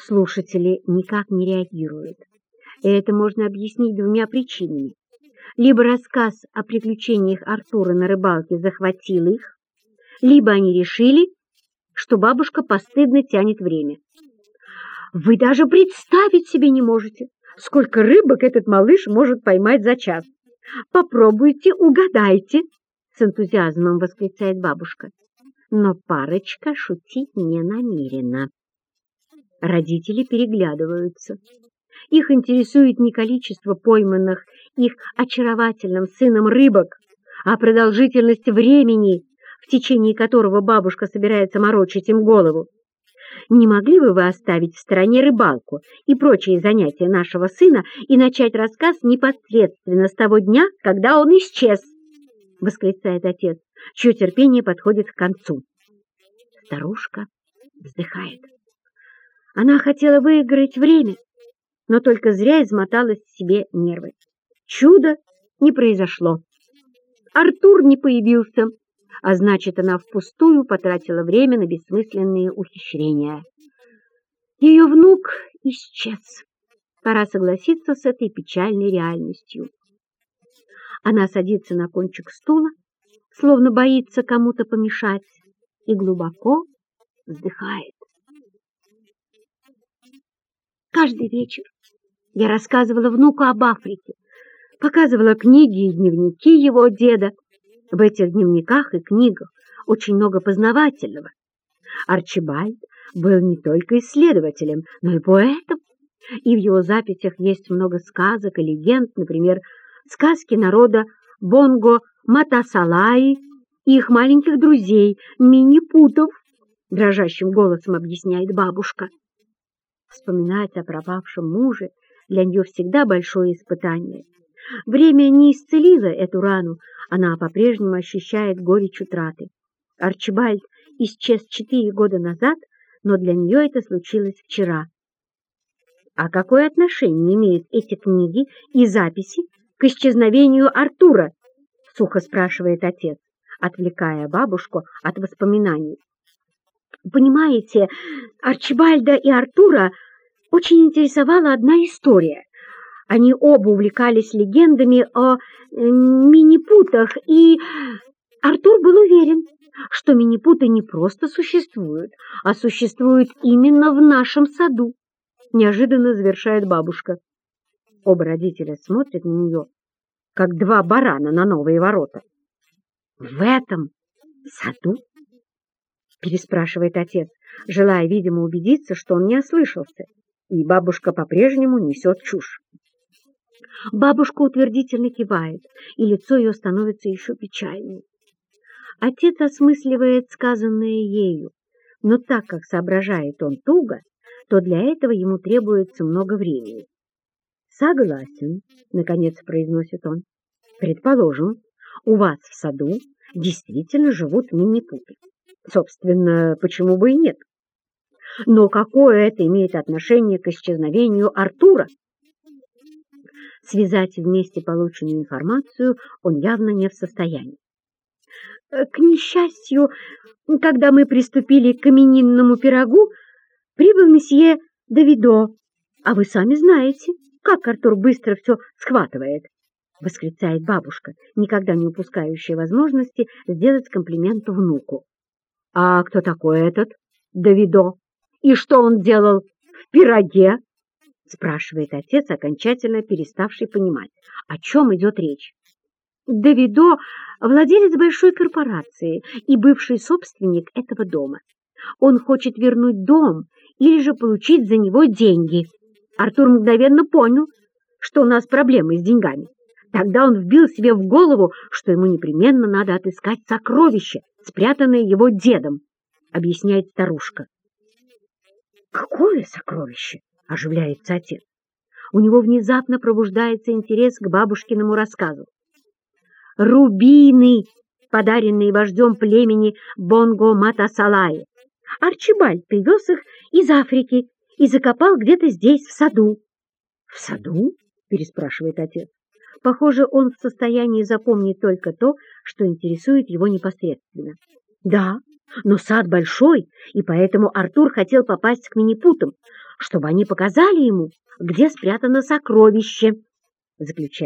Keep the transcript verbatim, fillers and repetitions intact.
Слушатели никак не реагируют. И это можно объяснить двумя причинами. Либо рассказ о приключениях Артура на рыбалке захватил их, либо они решили, что бабушка постыдно тянет время. Вы даже представить себе не можете, сколько рыбок этот малыш может поймать за час. Попробуйте, угадайте, с энтузиазмом восклицает бабушка. Но парочка шутить не намерена. Родители переглядываются. Их интересует не количество пойманных их очаровательным сыном рыбок, а продолжительность времени, в течение которого бабушка собирается морочить им голову. Не могли бы вы оставить в стороне рыбалку и прочие занятия нашего сына и начать рассказ непосредственно с того дня, когда он исчез? — восклицает отец, чье терпение подходит к концу. Старушка вздыхает. Она хотела выиграть время, но только зря измотала себе нервы. Чудо не произошло. Артур не появился, а значит, она впустую потратила время на бессмысленные ухищрения. Ее внук исчез. Пора согласиться с этой печальной реальностью. Она садится на кончик стула, словно боится кому-то помешать, и глубоко вздыхает. Каждый вечер я рассказывала внуку об Африке, показывала книги и дневники его деда. В этих дневниках и книгах очень много познавательного. Арчибальд был не только исследователем, но и поэтом, и в его записях есть много сказок и легенд, например, сказки народа Бонго-Матасалаи и их маленьких друзей Минипутов, дрожащим голосом объясняет бабушка. Вспоминать о пропавшем муже для нее всегда большое испытание. Время не исцелило эту рану, она по-прежнему ощущает горечь утраты. Арчибальд исчез четыре года назад, но для нее это случилось вчера. А какое отношение имеют эти книги и записи к исчезновению Артура? — сухо спрашивает отец, отвлекая бабушку от воспоминаний. Понимаете, Арчибальда и Артура очень интересовала одна история. Они оба увлекались легендами о минипутах, и Артур был уверен, что минипуты не просто существуют, а существуют именно в нашем саду. Неожиданно завершает бабушка. Оба родителя смотрят на нее, как два барана на новые ворота. — В этом саду? — переспрашивает отец, желая, видимо, убедиться, что он не ослышался, и бабушка по-прежнему несет чушь. Бабушка утвердительно кивает, и лицо ее становится еще печальнее. Отец осмысливает сказанное ею, но так как соображает он туго, то для этого ему требуется много времени. «Согласен», — наконец произносит он. «Предположим, у вас в саду действительно живут минипуты. Собственно, почему бы и нет? Но какое это имеет отношение к исчезновению Артура?» Связать вместе полученную информацию он явно не в состоянии. К несчастью, когда мы приступили к именинному пирогу, прибыл месье Давидо, а вы сами знаете, как Артур быстро все схватывает, — восклицает бабушка, никогда не упускающая возможности сделать комплимент внуку. — А кто такой этот Давидо? И что он делал в пироге? — спрашивает отец, окончательно переставший понимать, о чем идет речь. Давидо — владелец большой корпорации и бывший собственник этого дома. Он хочет вернуть дом или же получить за него деньги. Артур мгновенно понял, что у нас проблемы с деньгами. Тогда он вбил себе в голову, что ему непременно надо отыскать сокровище, спрятанное его дедом, объясняет старушка. «Какое сокровище?» — оживляется отец. У него внезапно пробуждается интерес к бабушкиному рассказу. «Рубины, подаренные вождем племени Бонго-Матасалаи. Арчибальд привез их из Африки и закопал где-то здесь, в саду». «В саду?» — переспрашивает отец. Похоже, он в состоянии запомнить только то, что интересует его непосредственно. «Да, но сад большой, и поэтому Артур хотел попасть к минипутам. чтобы они показали ему, где спрятано сокровище, заключает